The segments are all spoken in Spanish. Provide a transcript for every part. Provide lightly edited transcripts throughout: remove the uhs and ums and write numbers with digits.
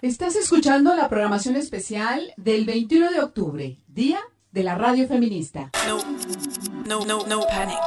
Estás escuchando la programación especial del 21 de octubre, Día de la Radio Feminista. No panic.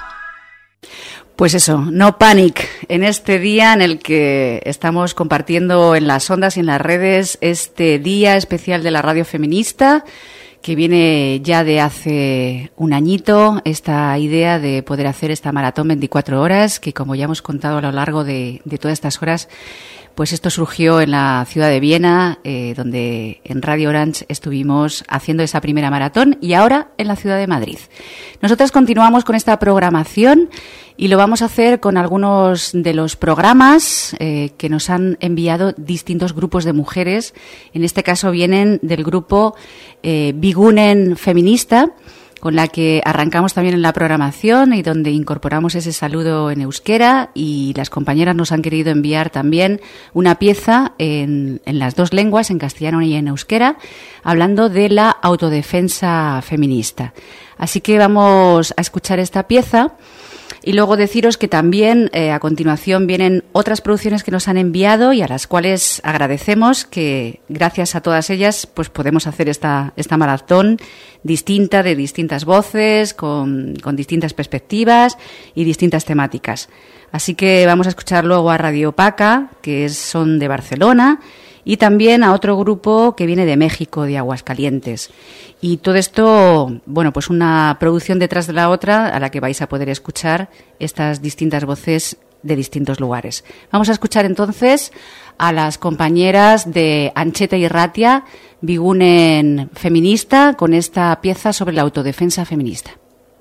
Pues eso, no panic, en este día en el que estamos compartiendo en las ondas y en las redes este Día Especial de la Radio Feminista, que viene ya de hace un añito, esta idea de poder hacer esta maratón 24 horas, que como ya hemos contado a lo largo de todas estas horas, pues esto surgió en la ciudad de Viena, donde en Radio Orange estuvimos haciendo esa primera maratón, y ahora en la ciudad de Madrid. Nosotras continuamos con esta programación y lo vamos a hacer con algunos de los programas que nos han enviado distintos grupos de mujeres. En este caso vienen del grupo Bigunen Feminista, con la que arrancamos también en la programación y donde incorporamos ese saludo en euskera, y las compañeras nos han querido enviar también una pieza en las dos lenguas, en castellano y en euskera, hablando de la autodefensa feminista. Así que vamos a escuchar esta pieza. Y luego deciros que también a continuación vienen otras producciones que nos han enviado y a las cuales agradecemos, que gracias a todas ellas pues podemos hacer esta maratón distinta, de distintas voces, con distintas perspectivas y distintas temáticas. Así que vamos a escuchar luego a Radio Paca, que son de Barcelona, y también a otro grupo que viene de México, de Aguascalientes. Y todo esto, bueno, pues una producción detrás de la otra a la que vais a poder escuchar estas distintas voces de distintos lugares. Vamos a escuchar entonces a las compañeras de Antxeta Irratia, Bigunen Feminista, con esta pieza sobre la autodefensa feminista.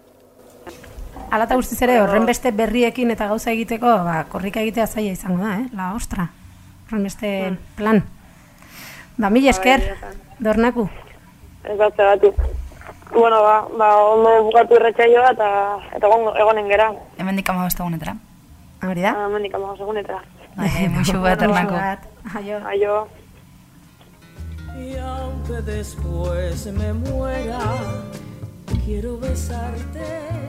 Hala eta guztiz ere, horren beste berriekin eta gauza egiteko, korrika egitea zaila izango da, la ostra. Horren beste plan. Mila esker, Dornaku. Ez batu. Bueno, ondo bukatu irratsaioa eta egonen gera. Hemendik 15 egunetara. Hori da? Hemendik 15 egunetara. Muxu bat, Dornaku. Aio. Y aunque después me muera, quiero besarte.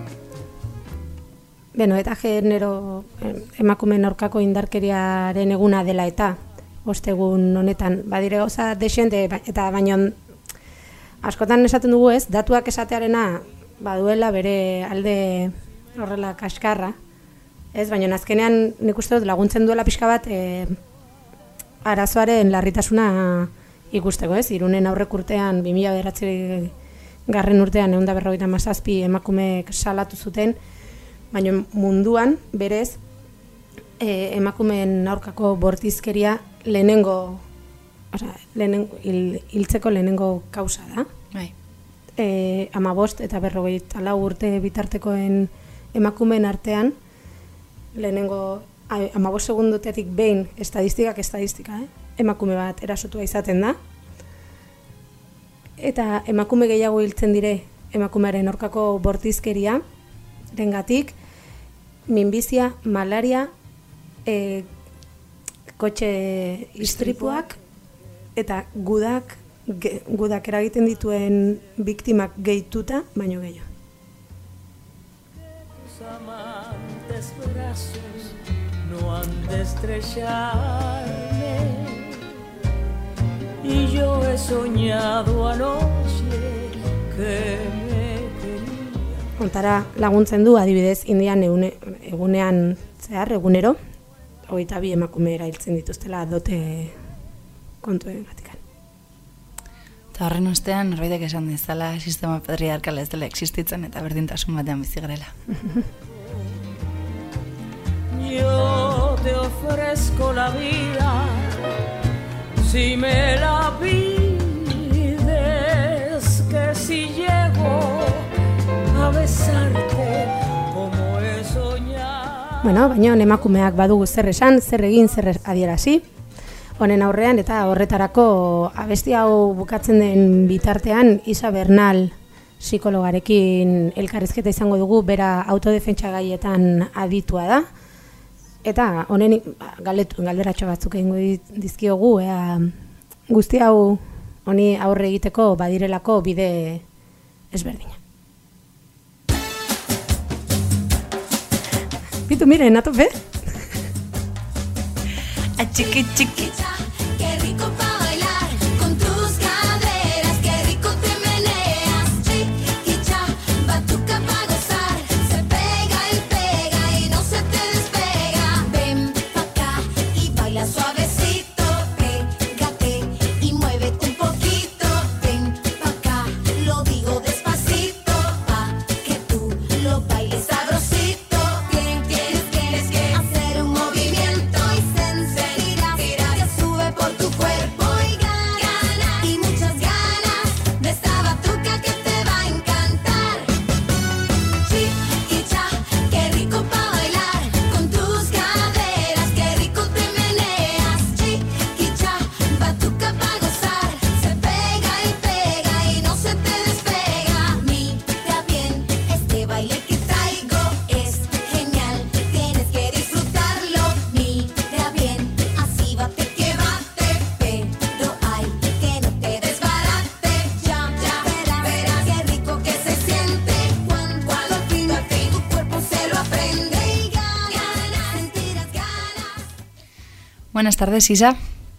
Beno, eta genero emakumeen aurkako indarkeriaren eguna dela eta ostegun honetan badire gauza desente eta baino askotan esaten dugu ez, datuak esatearena baduela bere alde horrela kaskarra, ez, baina azkenean nik uste dut laguntzen duela pixka bat arazoaren larritasuna ikusteko, ez, Irunen aurrek urtean 2009 garren urtean 157 emakumeek salatu zuten, baina munduan berez emakumeen aurkako bortizkeria hiltzeko lehenengo kausa da. 15 eta 54 urte bitartekoen emakumeen artean lehenengo 15 segundotetik behin estadistika, emakume bat erasotua izaten da. Eta emakume gehiago hiltzen dire emakumearen aurkako bortizkeria dengatik, minbizia, malaria, kotxe istripuak eta gudak eragiten dituen biktimak gehituta, baino gehiago. Tus amantes brazos no han de estrellarme y yo he soñado anoche que me quería. Hontara laguntzen du, adibidez, Indian egunean zehar, egunero, 22 emakume erailtzen dituztela dote kontuen gatikan. Eta horren ostean, norbaitek esan dizala sistema patriarkala ez dela existitzen eta berdintasun batean bizi garela. Yo te ofrezco la vida si me la pides, que si llego a besarte como he soñado. Bueno, baina emakumeak badugu zer esan, zer egin, zer adierazi. Honen aurrean eta horretarako abesti hau bukatzen den bitartean Isa Bernal psikologarekin elkarrizketa izango dugu, bera autodefentsa gaietan aditua da. Eta honen galderatxo batzuk egingo dizkiogu, guzti hau honi aurre egiteko badirelako bide ezberdina. Bitu, miren, atope? A chiqui chiqui. Qué rico Buenas tardes, Isa.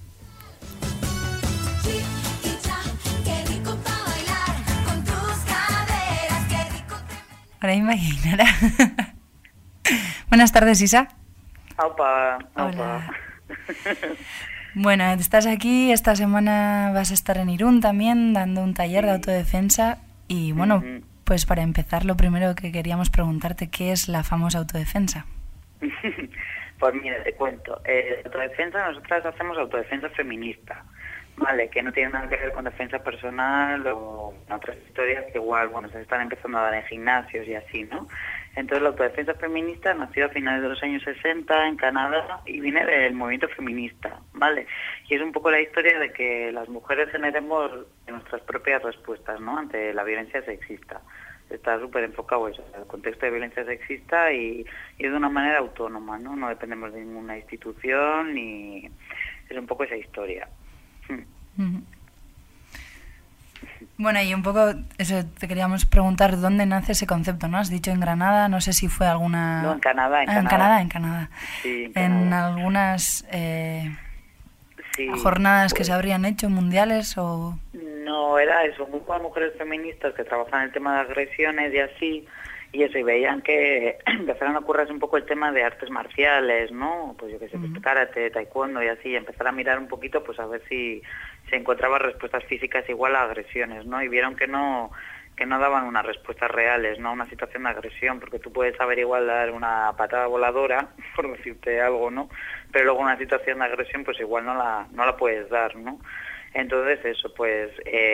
Ahora imaginará. Buenas tardes, Isa. Aupa. Hola. Bueno, estás aquí, esta semana vas a estar en Irún también, dando un taller de autodefensa. Y bueno, pues para empezar, lo primero que queríamos preguntarte, ¿qué es la famosa autodefensa? Pues mira, te cuento. Autodefensa, nosotras hacemos autodefensa feminista, ¿vale? Que no tiene nada que ver con defensa personal o otras historias que igual, bueno, se están empezando a dar en gimnasios y así, ¿no? Entonces la autodefensa feminista nació a finales de los años 60 en Canadá y viene del movimiento feminista, ¿vale? Y es un poco la historia de que las mujeres generemos nuestras propias respuestas, ¿no? Ante la violencia sexista. Está súper enfocado eso, el contexto de violencia sexista y de una manera autónoma, ¿no? No dependemos de ninguna institución y es un poco esa historia. Bueno, y un poco eso te queríamos preguntar, ¿dónde nace ese concepto, no? Has dicho en Granada, no sé si fue alguna... No, en Canadá, en Canadá. Sí, en algunas jornadas que se habrían hecho mundiales o... No, era eso, un grupo de mujeres feministas que trabajan el tema de agresiones y así, y eso, y veían que empezaron a ocurrirse un poco el tema de artes marciales, ¿no? Pues yo qué sé, pues karate, taekwondo y así, y empezar a mirar un poquito, pues a ver si se encontraban respuestas físicas igual a agresiones, ¿no? Y vieron que no daban unas respuestas reales, ¿no? A una situación de agresión, porque tú puedes saber igual dar una patada voladora, por decirte algo, ¿no? Pero luego una situación de agresión, pues igual no la puedes dar, ¿no? Entonces eso, pues,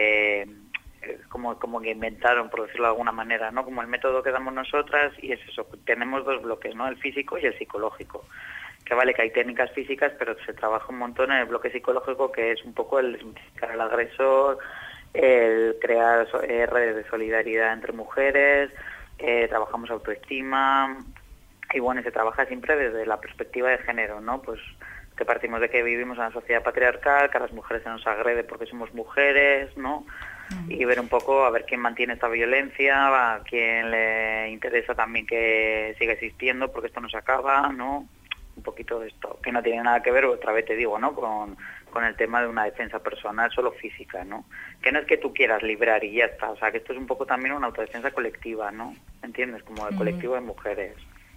como que inventaron, por decirlo de alguna manera, ¿no? Como el método que damos nosotras, y es eso, tenemos dos bloques, ¿no? El físico y el psicológico. Que vale, que hay técnicas físicas, pero se trabaja un montón en el bloque psicológico, que es un poco el desmitificar al agresor, el crear redes de solidaridad entre mujeres, trabajamos autoestima, y bueno, se trabaja siempre desde la perspectiva de género, ¿no? Pues que partimos de que vivimos en una sociedad patriarcal, que a las mujeres se nos agrede porque somos mujeres, ¿no? Y ver un poco a ver quién mantiene esta violencia, a quién le interesa también que siga existiendo porque esto no se acaba, ¿no? Un poquito de esto, que no tiene nada que ver, otra vez te digo, ¿no? Con el tema de una defensa personal solo física, ¿no? Que no es que tú quieras librar y ya está, o sea, que esto es un poco también una autodefensa colectiva, ¿no? ¿Entiendes? Como el colectivo de mujeres.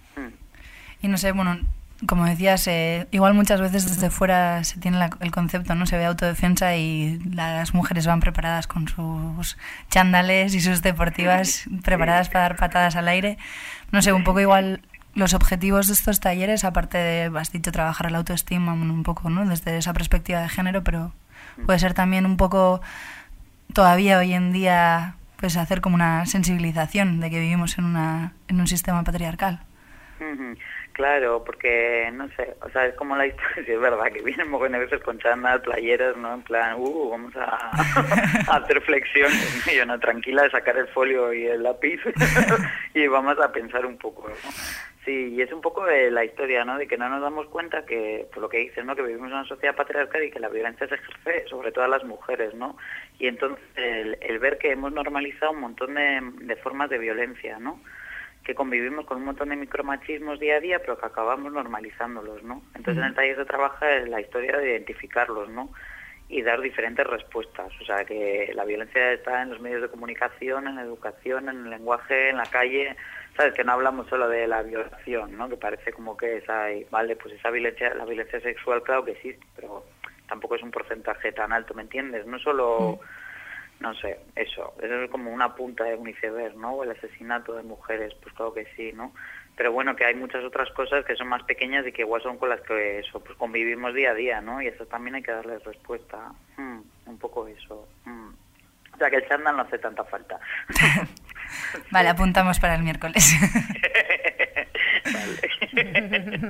Y no sé, bueno, como decías, igual muchas veces desde fuera se tiene el concepto, ¿no? Se ve autodefensa y las mujeres van preparadas con sus chándales y sus deportivas preparadas para dar patadas al aire. No sé, un poco igual los objetivos de estos talleres, aparte de, has dicho, trabajar la autoestima un poco, ¿no? Desde esa perspectiva de género, pero puede ser también un poco todavía hoy en día pues hacer como una sensibilización de que vivimos en un sistema patriarcal. Claro, porque, no sé, o sea, es como la historia, sí, es verdad, que vienen muy buenas veces con chándal, playeras, ¿no? En plan, vamos a hacer flexiones, y yo, no, tranquila, sacar el folio y el lápiz y vamos a pensar un poco, ¿no? Sí, y es un poco de la historia, ¿no? De que no nos damos cuenta que, por lo que dices, ¿no? Que vivimos en una sociedad patriarcal y que la violencia se ejerce sobre todo a las mujeres, ¿no? Y entonces el ver que hemos normalizado un montón de formas de violencia, ¿no? Que convivimos con un montón de micromachismos día a día, pero que acabamos normalizándolos, ¿no? Entonces en el taller se trabaja la historia de identificarlos, ¿no? Y dar diferentes respuestas. O sea, que la violencia está en los medios de comunicación, en la educación, en el lenguaje, en la calle. ¿Sabes? Que no hablamos solo de la violación, ¿no? Que parece como que esa, vale, pues esa violencia, la violencia sexual, claro que existe, pero tampoco es un porcentaje tan alto, ¿me entiendes? No solo... No sé, eso es como una punta de un iceberg, ¿no? O el asesinato de mujeres, pues claro que sí, ¿no? Pero bueno, que hay muchas otras cosas que son más pequeñas y que igual son con las que eso, pues convivimos día a día, ¿no? Y eso también hay que darles respuesta. Un poco eso. O sea, que el chándal no hace tanta falta. Vale, apuntamos para el miércoles. Vale.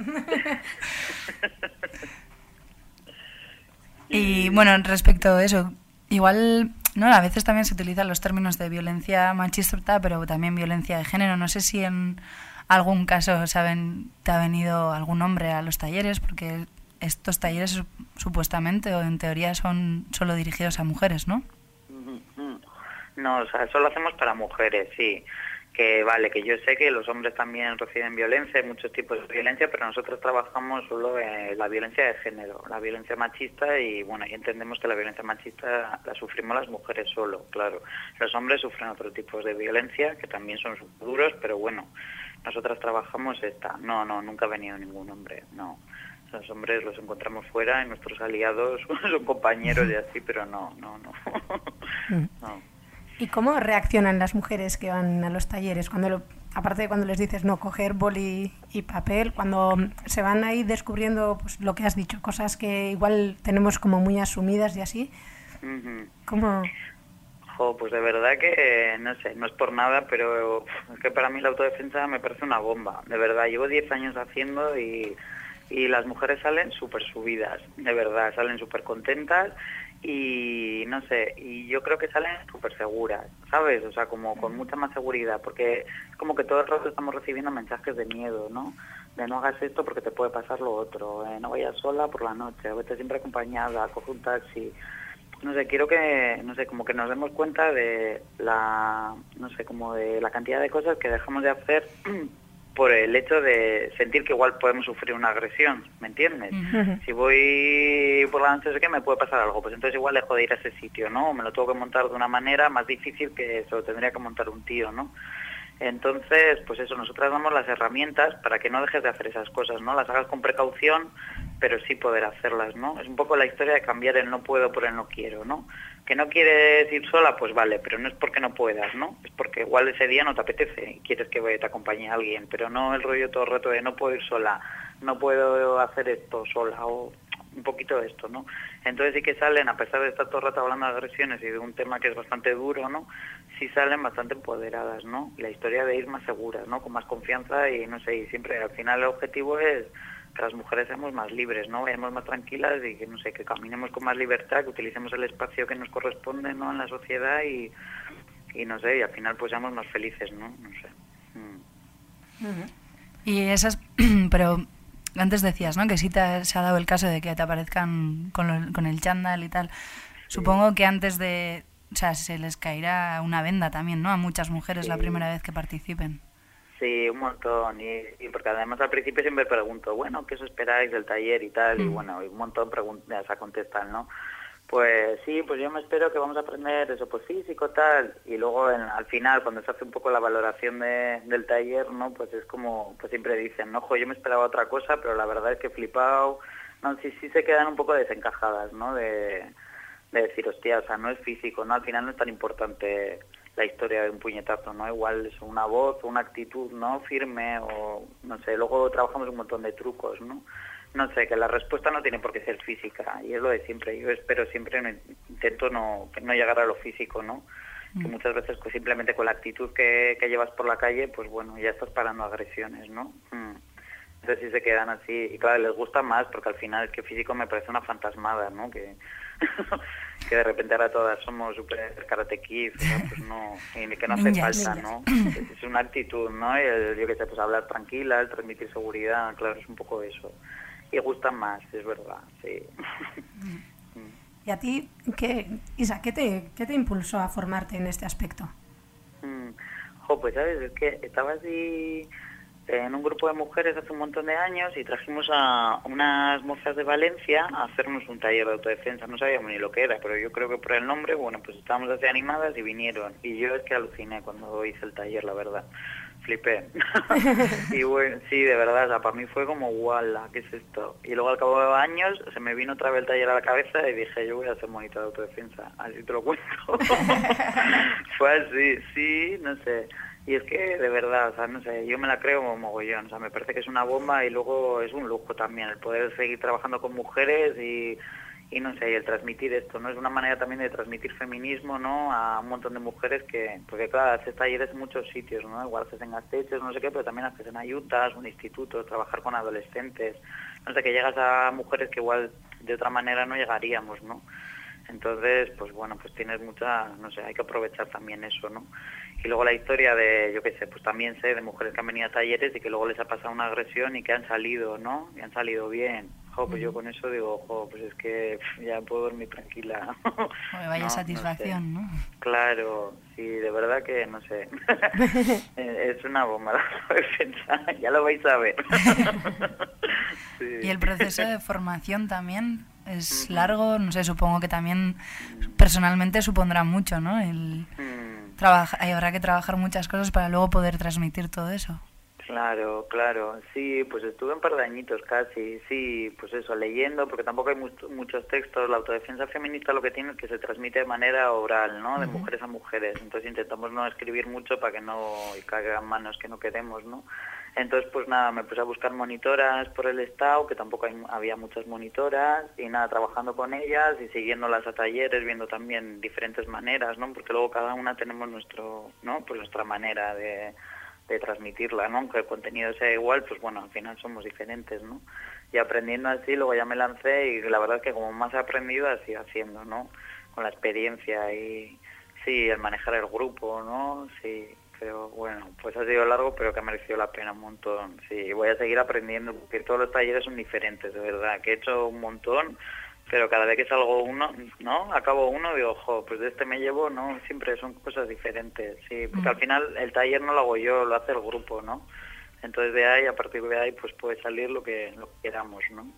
Y bueno, respecto a eso, igual, no, a veces también se utilizan los términos de violencia machista, pero también violencia de género. No sé si en algún caso te ha venido algún hombre a los talleres, porque estos talleres supuestamente o en teoría son solo dirigidos a mujeres, ¿no? No, o sea, eso lo hacemos para mujeres, sí. que vale, que yo sé que los hombres también reciben violencia, hay muchos tipos de violencia, pero nosotros trabajamos solo en la violencia de género, la violencia machista, y bueno, y entendemos que la violencia machista la sufrimos las mujeres solo, claro. Los hombres sufren otro tipo de violencia, que también son duros, pero bueno, nosotras trabajamos esta. No, nunca ha venido ningún hombre, no. Los hombres los encontramos fuera y nuestros aliados son compañeros y así, pero no. No. ¿Y cómo reaccionan las mujeres que van a los talleres? Aparte de cuando les dices no coger boli y papel, cuando se van ahí descubriendo pues, lo que has dicho, cosas que igual tenemos como muy asumidas y así, ¿cómo...? Pues de verdad que, no sé, no es por nada, pero es que para mí la autodefensa me parece una bomba. De verdad, llevo 10 años haciendo y las mujeres salen súper subidas, de verdad, salen súper contentas y no sé, y yo creo que salen súper seguras, ¿sabes? O sea, como con mucha más seguridad, porque es como que todo el rato estamos recibiendo mensajes de miedo, ¿no? De no hagas esto porque te puede pasar lo otro, no vayas sola por la noche, vete siempre acompañada, coge un taxi. No sé, quiero que, no sé, como que nos demos cuenta de la cantidad de cosas que dejamos de hacer por el hecho de sentir que igual podemos sufrir una agresión, ¿me entiendes? Si voy por la noche, sé que me puede pasar algo, pues entonces igual dejo de ir a ese sitio, ¿no? Me lo tengo que montar de una manera más difícil que se lo tendría que montar un tío, ¿no? Entonces, pues eso, nosotras damos las herramientas para que no dejes de hacer esas cosas, ¿no? Las hagas con precaución, pero sí poder hacerlas, ¿no? Es un poco la historia de cambiar el no puedo por el no quiero, ¿no? Que no quieres ir sola, pues vale, pero no es porque no puedas, ¿no? Es porque igual ese día no te apetece y quieres que te acompañe alguien, pero no el rollo todo el rato de no puedo ir sola, no puedo hacer esto sola, o un poquito de esto, ¿no? Entonces sí que salen, a pesar de estar todo el rato hablando de agresiones y de un tema que es bastante duro, ¿no? Sí salen bastante empoderadas, ¿no? Y la historia de ir más seguras, ¿no? Con más confianza y no sé, y siempre al final el objetivo es que las mujeres seamos más libres, ¿no? Vayamos más tranquilas y que, no sé, que caminemos con más libertad, que utilicemos el espacio que nos corresponde, ¿no? En la sociedad y no sé, y al final pues seamos más felices, ¿no? No sé. Y esas, pero antes decías, ¿no? Que sí se ha dado el caso de que te aparezcan con el chándal y tal. Supongo que antes de, o sea, se les caerá una venda también, ¿no? A muchas mujeres la primera vez que participen. Sí, un montón, y porque además al principio siempre pregunto, bueno, ¿qué os esperáis del taller y tal? Y bueno, y un montón a contestar, ¿no? Pues sí, pues yo me espero que vamos a aprender eso, pues físico, tal, y luego al final, cuando se hace un poco la valoración del taller, ¿no? Pues es como, pues siempre dicen, no, yo me esperaba otra cosa, pero la verdad es que he flipado, no, sí se quedan un poco desencajadas, ¿no? De decir, hostia, o sea, no es físico, ¿no? Al final no es tan importante la historia de un puñetazo, ¿no? Igual es una voz o una actitud, ¿no? Firme o, no sé, luego trabajamos un montón de trucos, ¿no? No sé, que la respuesta no tiene por qué ser física, y es lo de siempre. Yo espero siempre, intento no llegar a lo físico, ¿no? Que muchas veces pues, simplemente con la actitud que llevas por la calle, pues bueno, ya estás parando agresiones, ¿no? Entonces sí se quedan así, y claro, les gusta más, porque al final es que físico me parece una fantasmada, ¿no? Que de repente ahora todas somos super karate kid, ¿no? Pues no, y que no hace falta, ¿no? Es una actitud, ¿no? Y yo qué sé, pues hablar tranquila, el transmitir seguridad, claro, es un poco eso. Y gustan más, es verdad, sí. ¿Y a ti, Isa, qué te impulsó a formarte en este aspecto? Pues sabes, es que estaba así en un grupo de mujeres hace un montón de años y trajimos a unas mozas de Valencia a hacernos un taller de autodefensa. No sabíamos ni lo que era, pero yo creo que por el nombre, bueno, pues estábamos así animadas y vinieron. Y yo es que aluciné cuando hice el taller, la verdad. Flipé. Y bueno, sí, de verdad, o sea, para mí fue como, ¡guala! ¿Qué es esto? Y luego al cabo de años se me vino otra vez el taller a la cabeza y dije, yo voy a hacer monitor de autodefensa. Así te lo cuento. Fue así, sí, no sé. Y es que, de verdad, o sea, no sé, yo me la creo como mogollón, o sea, me parece que es una bomba y luego es un lujo también el poder seguir trabajando con mujeres y no sé, y el transmitir esto, ¿no? Es una manera también de transmitir feminismo, ¿no? A un montón de mujeres que, porque claro, haces talleres en muchos sitios, ¿no? Igual haces en Gasteiz, no sé qué, pero también haces en ayutas, un instituto, trabajar con adolescentes, no sé, que llegas a mujeres que igual de otra manera no llegaríamos, ¿no? Entonces, pues bueno, pues tienes mucha, no sé, hay que aprovechar también eso, ¿no? Y luego la historia de, yo qué sé, pues también sé de mujeres que han venido a talleres y que luego les ha pasado una agresión y que han salido, ¿no? Y han salido bien. pues yo con eso digo, pues es que ya puedo dormir tranquila. Vaya no, satisfacción, no sé. ¿no? Claro, sí, de verdad que no sé. Es una bomba la defensa, ya lo vais a ver. Sí. Y el proceso de formación también es largo, no sé, supongo que también personalmente supondrá mucho, ¿no? Habrá que trabajar muchas cosas para luego poder transmitir todo eso. Claro, sí, pues estuve un par de añitos casi, sí, pues eso, leyendo, porque tampoco hay muchos textos. La autodefensa feminista lo que tiene es que se transmite de manera oral, ¿no? De mujeres a mujeres, entonces intentamos no escribir mucho para que no caigan manos que no queremos, ¿no? Entonces, pues nada, me puse a buscar monitoras por el Estado, que tampoco había muchas monitoras, y nada, trabajando con ellas y siguiéndolas a talleres, viendo también diferentes maneras, ¿no? Porque luego cada una tenemos nuestra manera de transmitirla, ¿no? Aunque el contenido sea igual, pues bueno, al final somos diferentes, ¿no? Y aprendiendo así, luego ya me lancé y la verdad es que como más he aprendido, así haciendo, ¿no? Con la experiencia y sí, el manejar el grupo, ¿no? Sí, pero bueno, pues ha sido largo, pero que ha merecido la pena un montón. Sí, voy a seguir aprendiendo, porque todos los talleres son diferentes, de verdad, que he hecho un montón, pero cada vez que salgo uno, ¿no? Acabo uno, digo, pues de este me llevo, ¿no? Siempre son cosas diferentes, sí, porque al final el taller no lo hago yo, lo hace el grupo, ¿no? Entonces de ahí, a partir de ahí, pues puede salir lo que queramos, ¿no?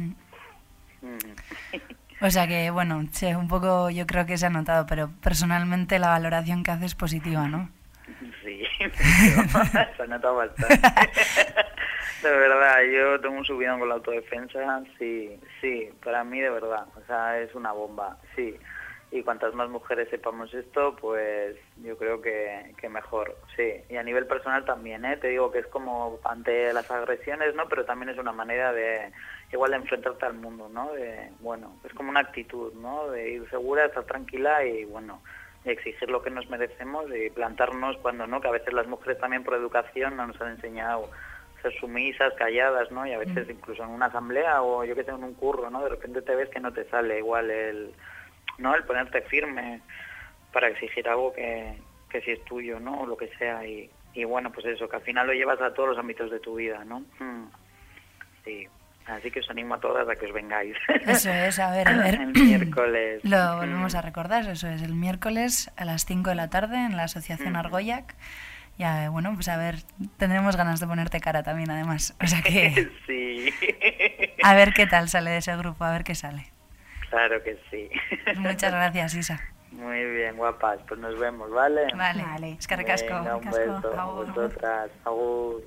O sea que, bueno, sí, un poco yo creo que se ha notado, pero personalmente la valoración que hace es positiva, ¿no? Sí, se ha notado bastante. De verdad, yo tengo un subidón con la autodefensa, sí, para mí de verdad, o sea, es una bomba, sí. Y cuantas más mujeres sepamos esto, pues yo creo que mejor, sí. Y a nivel personal también, te digo que es como ante las agresiones, ¿no? Pero también es una manera de, igual de enfrentarte al mundo, ¿no? Bueno, es como una actitud, ¿no? De ir segura, estar tranquila y, bueno, exigir lo que nos merecemos y plantarnos cuando no, que a veces las mujeres también por educación no nos han enseñado ser sumisas, calladas, ¿no? Y a veces incluso en una asamblea o yo que sé, en un curro, ¿no? De repente te ves que no te sale igual el ponerte firme para exigir algo que si es tuyo, ¿no? O lo que sea y bueno, pues eso, que al final lo llevas a todos los ámbitos de tu vida, ¿no? Sí. Así que os animo a todas a que os vengáis. Eso es, a ver. El miércoles. Lo volvemos a recordar, eso es, el miércoles a las 5 de la tarde en la Asociación Argollac. Ya, bueno, pues a ver, tendremos ganas de ponerte cara también, además. O sea que... Sí. A ver qué tal sale de ese grupo, a ver qué sale. Claro que sí. Pues muchas gracias, Isa. Muy bien, guapas. Pues nos vemos, ¿vale? Vale. Es que recasco. Venga, un beso a vosotras. Agur.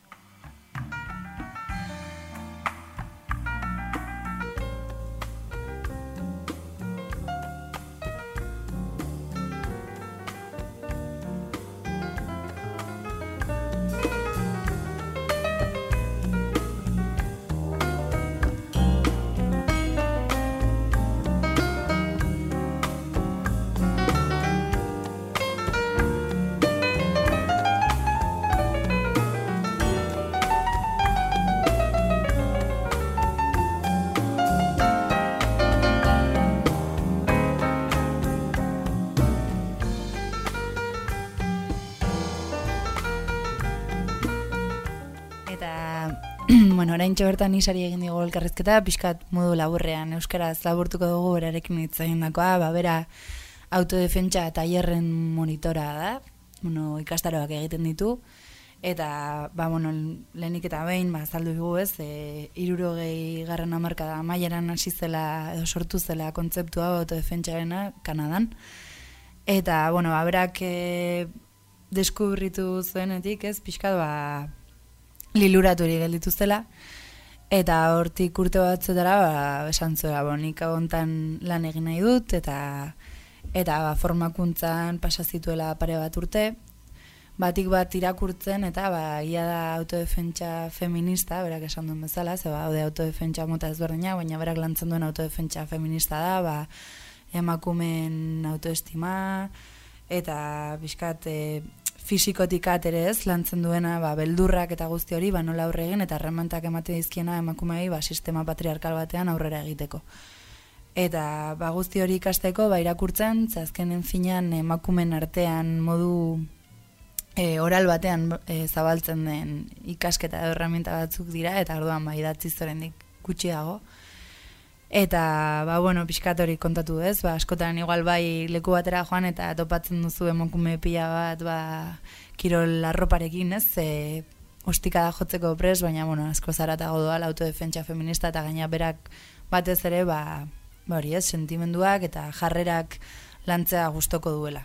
Bueno, oraintxe bertan Isari egin digu elkarrizketa, pixkat modu laburrean, euskaraz laburtuko dugu berarekin hitz egindakoa, bera autodefentsa tailerren monitora da, ikastaroak egiten ditu, eta, lehenik eta behin, azaldu dugu ez, 60. hamarkada maileran hasi zela, edo sortu zela kontzeptua autodefentsarena, Kanadan, eta, berak deskubritu zuenetik, ez, pixkat, liluraturi gelditu zela, eta hortik urte batzuetara esan zuela, nik hontan lan egin nahi dut, eta formakuntzan pasazituela pare bat urte, batik bat irakurtzen, eta ia da autodefentsa feminista, berak esan duen bezala, ze haude autodefentsa mota ezberdina, baina berak lantzen duen autodefentsa feminista da, emakumeen autoestima, eta bizkat fisikotik aterez lantzen duena beldurrak eta guzti hori nola aurre egin eta erremantak emate dizkiena emakumeei sistema patriarkal batean aurrera egiteko. Eta guzti hori ikasteko irakurtzen, azkenen finean emakumen artean modu oral batean zabaltzen den ikasketa edo herramienta batzuk dira, eta orduan idatziz oraindik gutxi dago. Eta, pixkat hori kontatu ez, askotan igual bai leku batera joan eta topatzen duzu emakume pila bat, kirol arroparekin ez, ostikada jotzeko prest, baina, asko zaratago doa autodefentsa feminista eta gaina berak batez ere, hori ez, sentimenduak eta jarrerak lantzea gustoko duela.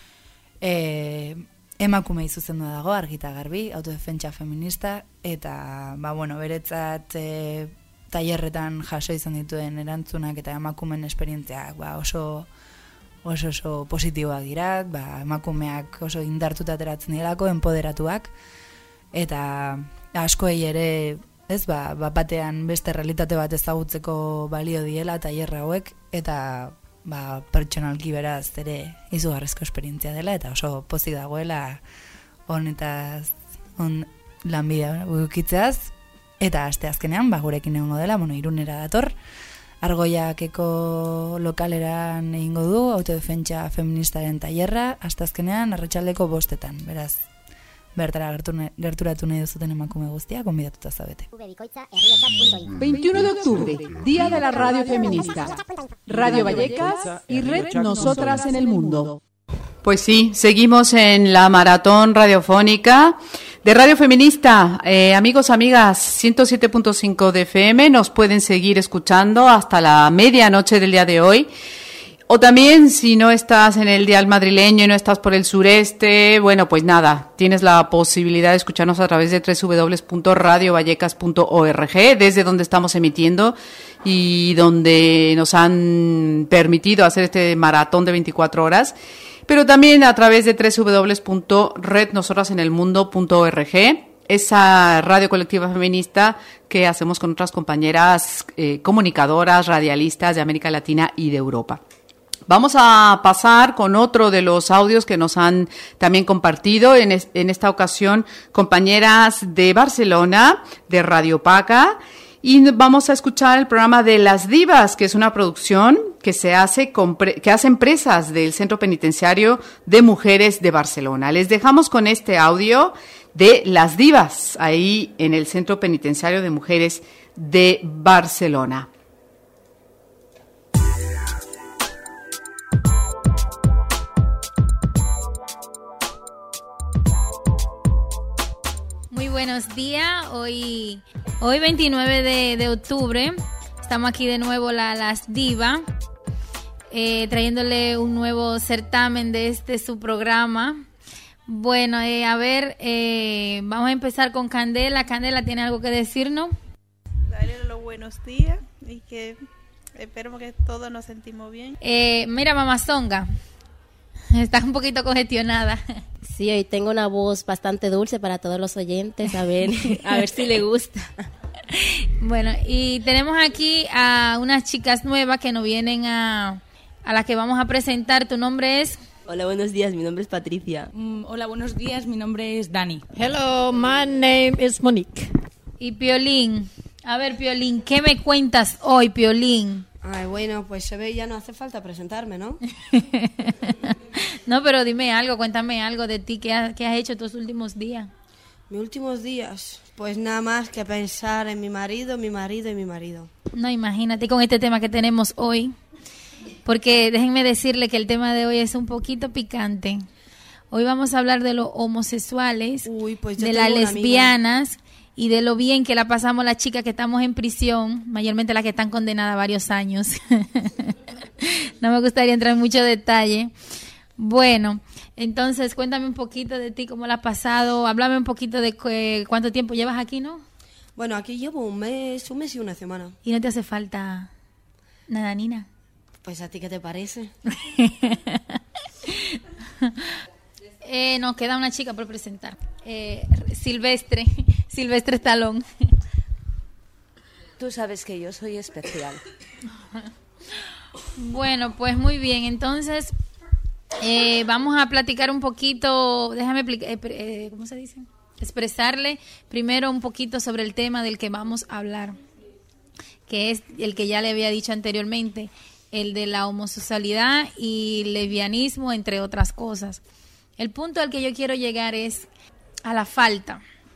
Emakumei zuzendua dago, argita garbi, autodefentsa feminista, eta, beretzat tailerretan jaso izan dituen erantzunak eta emakumeen esperientziak oso positiboak dira, emakumeak oso indartuta ateratzen direlako, enpoderatuak, eta askoei ere, ez, batean beste realitate bat ezagutzeko balio diela tailer hauek, eta pertsonalki beraz ere izugarrizko esperientzia dela, eta oso pozik dagoela on lanbidea ukitzeaz, eta asteazkenean gurekin egongo dela, Irunera dator, Argoiakeko lokaleran egingo du autodefentsa feministaren tailerra, asteazkenean arratsaldeko 5:00, beraz, bertara gerturatu nahi duzuten emakume guztiak, gonbidatuta zaudete. 21 de octubre, Día de la Radio Feminista. Radio Vallecas y Red Nosotras en el Mundo. Pues sí, seguimos en la maratón radiofónica de Radio Feminista. Amigos, amigas, 107.5 de FM, nos pueden seguir escuchando hasta la medianoche del día de hoy. O también, si no estás en el dial madrileño y no estás por el sureste, pues nada, tienes la posibilidad de escucharnos a través de www.radiovallecas.org, desde donde estamos emitiendo y donde nos han permitido hacer este maratón de 24 horas. Pero también a través de www.rednosotrasenelmundo.org, esa radio colectiva feminista que hacemos con otras compañeras comunicadoras, radialistas de América Latina y de Europa. Vamos a pasar con otro de los audios que nos han también compartido, en esta ocasión compañeras de Barcelona, de Radio Paca, y vamos a escuchar el programa de Las Divas, que es una producción que que hacen presas del Centro Penitenciario de Mujeres de Barcelona. Les dejamos con este audio de Las Divas, ahí en el Centro Penitenciario de Mujeres de Barcelona. Muy buenos días, hoy 29 de octubre, estamos aquí de nuevo Las Divas, trayéndole un nuevo certamen de su programa. Bueno, vamos a empezar con Candela. Candela, ¿tiene algo que decirnos? Darle los buenos días y que esperemos que todos nos sentimos bien. Mira, Mamazonga, estás un poquito congestionada. Sí, hoy tengo una voz bastante dulce para todos los oyentes, a ver si le gusta. Bueno, y tenemos aquí a unas chicas nuevas que nos vienen a las que vamos a presentar. ¿Tu nombre es? Hola, buenos días, mi nombre es Patricia. Hola, buenos días, mi nombre es Dani. Hello, my name is Monique. Y Piolín. A ver, Piolín, ¿qué me cuentas hoy, Piolín? Ay, bueno, pues se ve, ya no hace falta presentarme, ¿no? No, pero dime algo, cuéntame algo de ti, ¿qué has hecho estos últimos días? Mis últimos días, pues nada más que pensar en mi marido. No, imagínate con este tema que tenemos hoy, porque déjenme decirle que el tema de hoy es un poquito picante. Hoy vamos a hablar de los homosexuales, pues de las lesbianas y de lo bien que la pasamos las chicas que estamos en prisión, mayormente las que están condenadas a varios años. No me gustaría entrar en mucho detalle. Bueno, entonces cuéntame un poquito de ti, cómo la has pasado, háblame un poquito de cuánto tiempo llevas aquí, ¿no? Bueno, aquí llevo un mes y una semana. ¿Y no te hace falta nada, Nina? Pues ¿a ti qué te parece? Nos queda una chica por presentar, Silvestre Stallone. Tú sabes que yo soy especial. Bueno, pues muy bien, entonces vamos a platicar un poquito, déjame ¿cómo se dice? Expresarle primero un poquito sobre el tema del que vamos a hablar, que es el que ya le había dicho anteriormente, el de la homosexualidad y lesbianismo, entre otras cosas. El punto al que yo quiero llegar es a la falta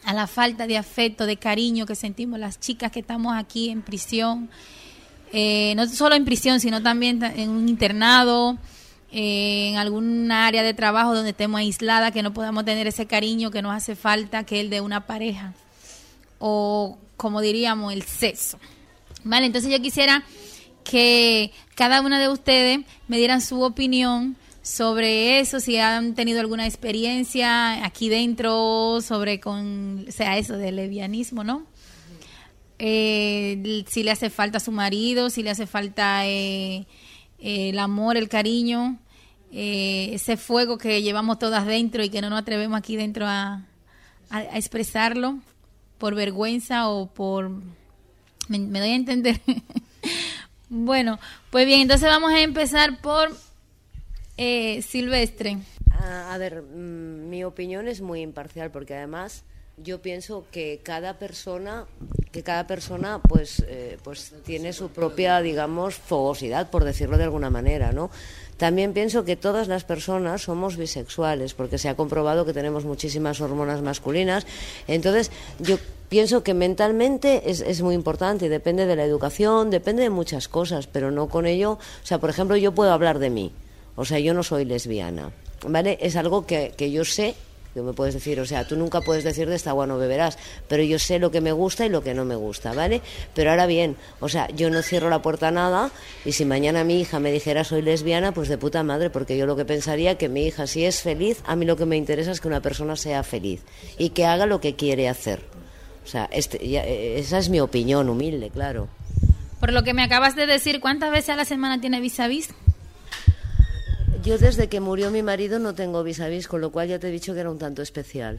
a la falta de afecto, de cariño que sentimos las chicas que estamos aquí en prisión, no solo en prisión, sino también en un internado, en alguna área de trabajo donde estemos aisladas, que no podamos tener ese cariño que nos hace falta, que es el de una pareja, o como diríamos, el sexo. Vale, entonces yo quisiera que cada una de ustedes me dieran su opinión sobre eso, si han tenido alguna experiencia aquí dentro sobre eso del lesbianismo, ¿no? Si le hace falta a su marido, si le hace falta el amor, el cariño, ese fuego que llevamos todas dentro y que no nos atrevemos aquí dentro a expresarlo por vergüenza o por... ¿Me doy a entender? Bueno, pues bien, entonces vamos a empezar por Silvestre. A ver, mi opinión es muy imparcial porque además yo pienso que cada persona pues tiene su propia, digamos, fogosidad, por decirlo de alguna manera, ¿no? También pienso que todas las personas somos bisexuales porque se ha comprobado que tenemos muchísimas hormonas masculinas. Entonces yo pienso que mentalmente es muy importante y depende de la educación, depende de muchas cosas, pero no con ello. O sea, por ejemplo, yo puedo hablar de mí. O sea, yo no soy lesbiana, ¿vale? Es algo que yo sé, que me puedes decir, o sea, tú nunca puedes decir de esta agua no beberás, pero yo sé lo que me gusta y lo que no me gusta, ¿vale? Pero ahora bien, o sea, yo no cierro la puerta a nada y si mañana mi hija me dijera soy lesbiana, pues de puta madre, porque yo lo que pensaría que mi hija si es feliz, a mí lo que me interesa es que una persona sea feliz y que haga lo que quiere hacer. O sea, esa es mi opinión humilde, claro. Por lo que me acabas de decir, ¿cuántas veces a la semana tiene vis a vis? Yo desde que murió mi marido no tengo vis a vis, con lo cual ya te he dicho que era un tanto especial.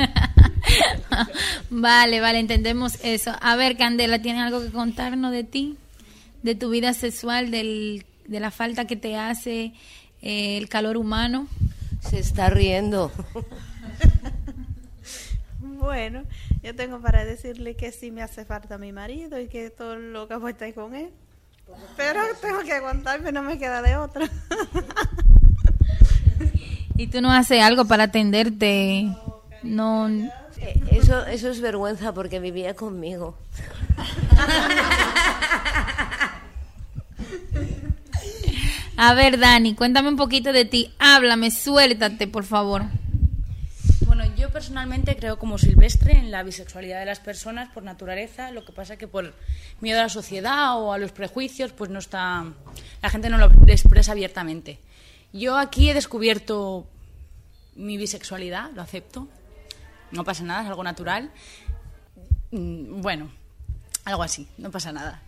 Vale, entendemos eso. A ver, Candela, ¿tienes algo que contarnos de ti? De tu vida sexual, de la falta que te hace el calor humano. Se está riendo. Bueno, yo tengo para decirle que sí me hace falta mi marido y que todo lo que voy a estar con él. Pero tengo que aguantarme, no me queda de otra. ¿Y tú no haces algo para atenderte? No. Eso es vergüenza porque vivía conmigo. A ver, Dani, cuéntame un poquito de ti. Háblame, suéltate, por favor. Bueno, yo personalmente creo como Silvestre en la bisexualidad de las personas por naturaleza. Lo que pasa que por miedo a la sociedad o a los prejuicios, pues no está, la gente no lo expresa abiertamente. Yo aquí he descubierto mi bisexualidad, lo acepto. No pasa nada, es algo natural. Bueno, algo así, no pasa nada.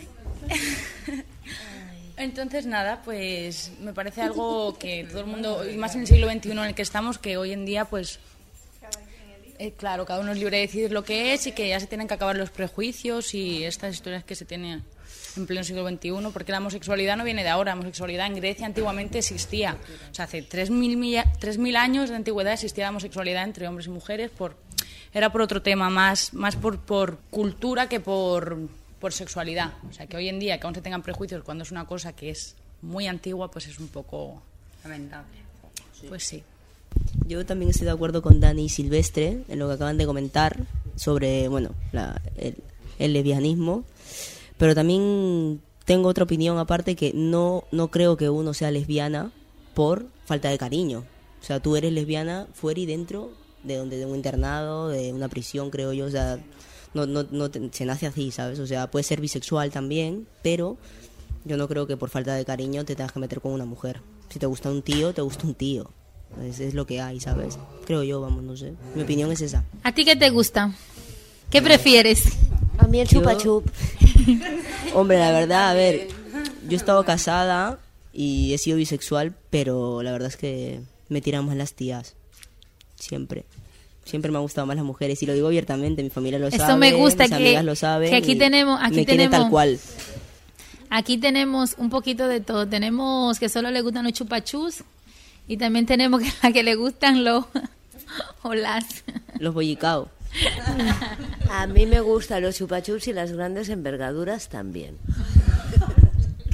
Entonces, nada, pues me parece algo que todo el mundo, y más en el siglo XXI en el que estamos, que hoy en día, pues, claro, cada uno es libre de decidir lo que es y que ya se tienen que acabar los prejuicios y estas historias que se tienen en pleno siglo XXI, porque la homosexualidad no viene de ahora. La homosexualidad en Grecia antiguamente existía. O sea, hace 3.000 años de antigüedad existía la homosexualidad entre hombres y mujeres. Era por otro tema, más por cultura que por sexualidad. O sea, que hoy en día que aún se tengan prejuicios cuando es una cosa que es muy antigua, pues es un poco lamentable. Pues sí. Yo también estoy de acuerdo con Dani y Silvestre en lo que acaban de comentar sobre, bueno, el lesbianismo, pero también tengo otra opinión aparte, que no creo que uno sea lesbiana por falta de cariño. O sea, tú eres lesbiana fuera y dentro de un internado, de una prisión, creo yo. O sea, se nace así, ¿sabes? O sea, puedes ser bisexual también, pero yo no creo que por falta de cariño te tengas que meter con una mujer. Si te gusta un tío, te gusta un tío. Es lo que hay, ¿sabes? Creo yo, vamos, no sé. Mi opinión es esa. ¿A ti qué te gusta? ¿Qué prefieres? A mí el chupa chup. Hombre, la verdad, a ver, yo he estado casada y he sido bisexual, pero la verdad es que me tiran más las tías. Siempre me han gustado más las mujeres y lo digo abiertamente, mi familia lo sabe, me gusta, mis amigas lo saben, que aquí tenemos tal cual. Aquí tenemos un poquito de todo. Tenemos que solo le gustan los chupachus y también tenemos que la que le gustan los bollicaos. A mí me gustan los chupachups y las grandes envergaduras también.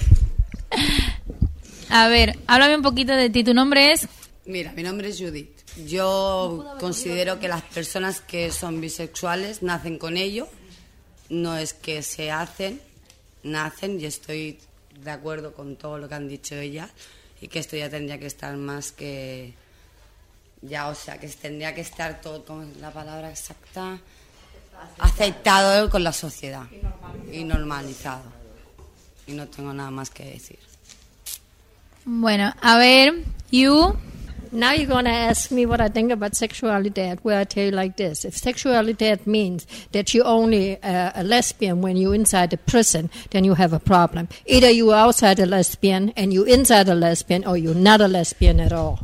A ver, háblame un poquito de ti. ¿Tu nombre es? Mira, mi nombre es Judith. Yo considero que las personas que son bisexuales nacen con ello, no es que se hacen, nacen, y estoy de acuerdo con todo lo que han dicho ellas, y que esto ya tendría que estar más que... Ya, o sea, que tendría que estar todo, ¿cómo es la palabra exacta? Aceptado con la sociedad y normalizado. Y no tengo nada más que decir. Bueno, a ver, you... Now you're going to ask me what I think about sexualidad, where I tell you like this. If sexualidad means that you're only a lesbian when you're inside a prison, then you have a problem. Either you're outside a lesbian and you're inside a lesbian, or you're not a lesbian at all.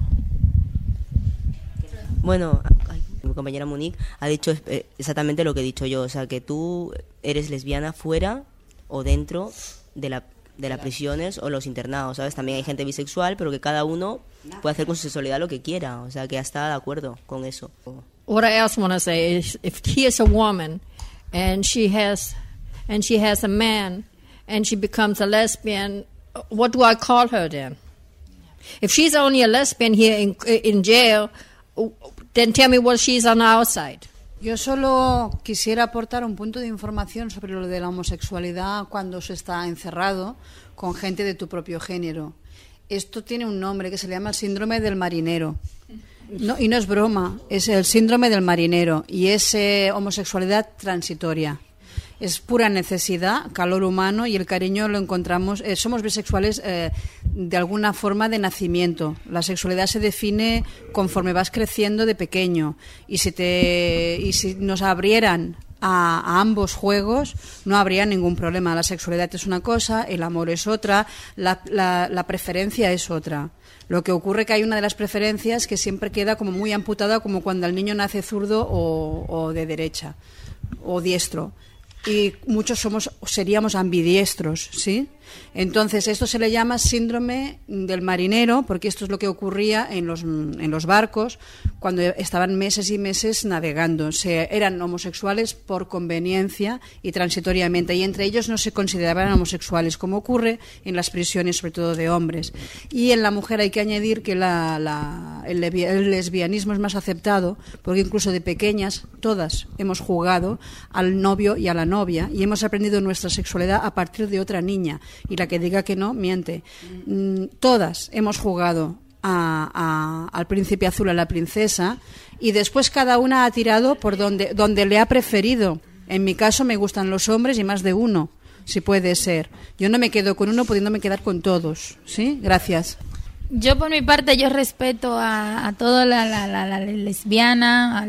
Bueno, mi compañera Monique ha dicho exactamente lo que he dicho yo. O sea, que tú eres lesbiana fuera o dentro de las prisiones o los internados, ¿sabes? También hay gente bisexual, pero que cada uno puede hacer con su sexualidad lo que quiera, o sea, que está de acuerdo con eso. What I also want to say is, if he is a woman and she has a man and she becomes a lesbian, what do I call her then? If she's only a lesbian here in jail, then tell me what she's on the outside. Yo solo quisiera aportar un punto de información sobre lo de la homosexualidad cuando se está encerrado con gente de tu propio género. Esto tiene un nombre que se le llama el síndrome del marinero. No, y no es broma, es el síndrome del marinero y es homosexualidad transitoria. Es pura necesidad, calor humano, y el cariño lo encontramos. Somos bisexuales de alguna forma de nacimiento. La sexualidad se define conforme vas creciendo de pequeño. Y si nos abrieran a ambos juegos, no habría ningún problema. La sexualidad es una cosa, el amor es otra, la preferencia es otra. Lo que ocurre es que hay una de las preferencias que siempre queda como muy amputada, como cuando el niño nace zurdo o de derecha o diestro. Y muchos seríamos ambidiestros, ¿sí? Entonces, esto se le llama síndrome del marinero, porque esto es lo que ocurría en los barcos cuando estaban meses y meses navegando. Eran homosexuales por conveniencia y transitoriamente, y entre ellos no se consideraban homosexuales, como ocurre en las prisiones, sobre todo de hombres. Y en la mujer hay que añadir que el lesbianismo es más aceptado, porque incluso de pequeñas todas hemos jugado al novio y a la novia, y hemos aprendido nuestra sexualidad a partir de otra niña. Y la que diga que no, miente. Todas hemos jugado al príncipe azul, a la princesa, y después cada una ha tirado por donde le ha preferido. En mi caso me gustan los hombres y más de uno, si puede ser. Yo no me quedo con uno pudiéndome quedar con todos. ¿Sí? Gracias. Yo por mi parte, yo respeto a toda la lesbiana,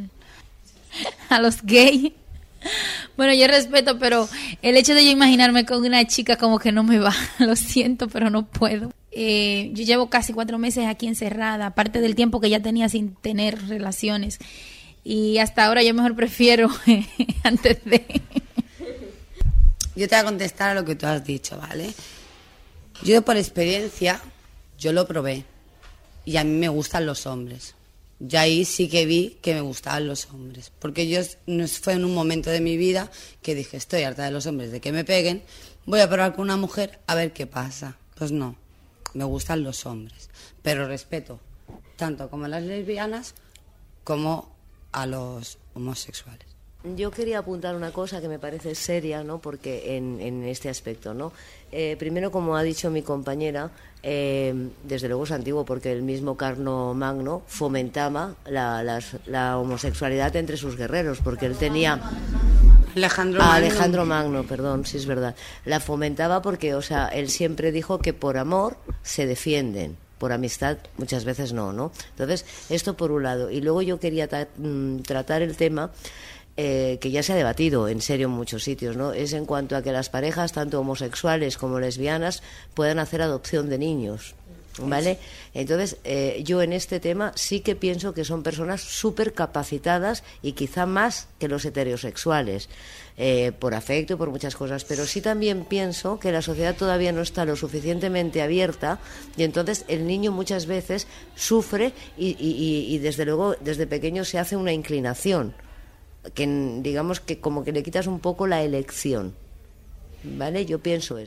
a los gays. Bueno, yo respeto, pero el hecho de yo imaginarme con una chica como que no me va. Lo siento, pero no puedo. Yo llevo casi 4 meses aquí encerrada, aparte del tiempo que ya tenía sin tener relaciones. Y hasta ahora yo mejor prefiero antes de... Yo te voy a contestar a lo que tú has dicho, ¿vale? Yo por experiencia, yo lo probé. Y a mí me gustan los hombres. Y ahí sí que vi que me gustaban los hombres, porque yo fue en un momento de mi vida que dije, estoy harta de los hombres, de que me peguen, voy a probar con una mujer a ver qué pasa. Pues no, me gustan los hombres, pero respeto tanto como a las lesbianas como a los homosexuales. Yo quería apuntar una cosa que me parece seria, ¿no? Porque en este aspecto, ¿no? Primero, como ha dicho mi compañera, desde luego es antiguo, porque el mismo Carlomagno fomentaba la homosexualidad entre sus guerreros, porque él tenía... Alejandro Magno, perdón, sí es verdad. La fomentaba porque, o sea, él siempre dijo que por amor se defienden. Por amistad muchas veces no. Entonces, esto por un lado. Y luego yo quería tratar el tema... que ya se ha debatido en serio en muchos sitios, ¿no? Es en cuanto a que las parejas, tanto homosexuales como lesbianas, puedan hacer adopción de niños, ¿vale? Entonces, yo en este tema sí que pienso que son personas súper capacitadas y quizá más que los heterosexuales, por afecto y por muchas cosas, pero sí también pienso que la sociedad todavía no está lo suficientemente abierta, y entonces el niño muchas veces sufre y desde luego desde pequeño se hace una inclinación, que digamos que como que le quitas un poco la elección, ¿vale? Yo pienso esto.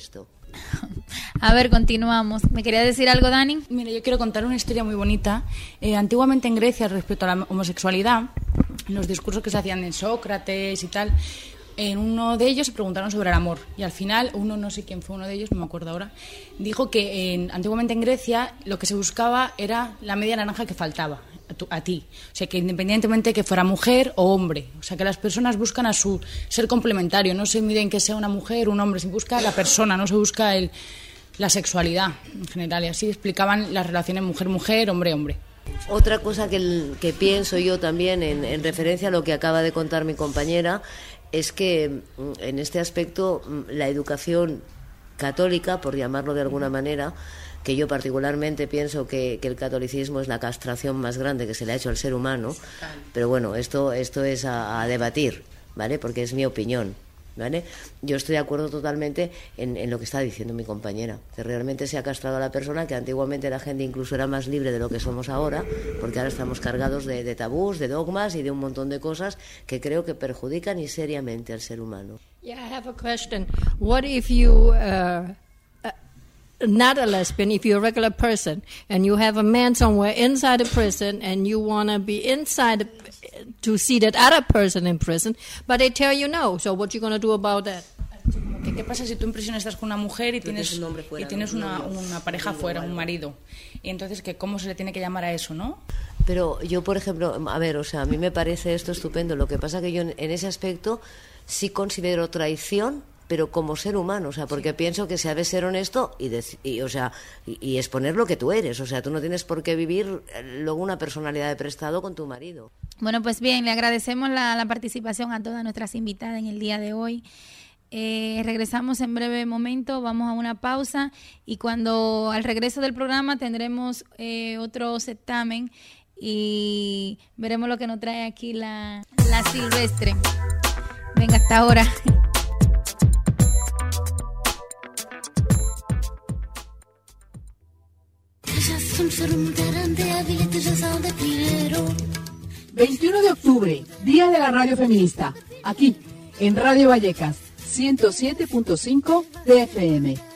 A ver, continuamos. ¿Me quería decir algo, Dani? Mira, yo quiero contar una historia muy bonita. Antiguamente en Grecia, respecto a la homosexualidad, en los discursos que se hacían en Sócrates y tal, en uno de ellos se preguntaron sobre el amor. Y al final, no sé quién fue uno de ellos, no me acuerdo ahora, dijo que antiguamente en Grecia lo que se buscaba era la media naranja que faltaba a ti. O sea, que independientemente que fuera mujer o hombre. O sea, que las personas buscan a su ser complementario. No se miden que sea una mujer o un hombre, se busca la persona, no se busca la sexualidad en general. Y así explicaban las relaciones mujer-mujer, hombre-hombre. Otra cosa que pienso yo también en referencia a lo que acaba de contar mi compañera es que en este aspecto la educación católica, por llamarlo de alguna manera, que yo particularmente pienso que el catolicismo es la castración más grande que se le ha hecho al ser humano, pero bueno, esto es a debatir, ¿vale? Porque es mi opinión, ¿vale? Yo estoy de acuerdo totalmente en lo que está diciendo mi compañera, que realmente se ha castrado a la persona, que antiguamente la gente incluso era más libre de lo que somos ahora, porque ahora estamos cargados de tabús, de dogmas y de un montón de cosas que creo que perjudican y seriamente al ser humano. Yeah, I have a question. What if you not a lesbian, if you're a regular person and you have a man somewhere inside a prison and you want to be inside to see that other person in prison, but they tell you no, so what you going to do about that? ¿Qué pasa si tú en prisión estás con una mujer y tienes una pareja fuera, un marido? Y entonces, ¿cómo se le tiene que llamar a eso, no? Pero yo, por ejemplo, a ver, o sea, a mí me parece esto estupendo. Lo que pasa que yo en ese aspecto sí considero traición, pero como ser humano, o sea, porque pienso que se ha de ser honesto y exponer lo que tú eres. O sea, tú no tienes por qué vivir luego una personalidad de prestado con tu marido. Bueno, pues bien, le agradecemos la participación a todas nuestras invitadas en el día de hoy. Regresamos en breve momento, vamos a una pausa y cuando al regreso del programa tendremos otro certamen y veremos lo que nos trae aquí la Silvestre. Venga, hasta ahora. ...21 de octubre, Día de la Radio Feminista, aquí, en Radio Vallecas, 107.5 de FM.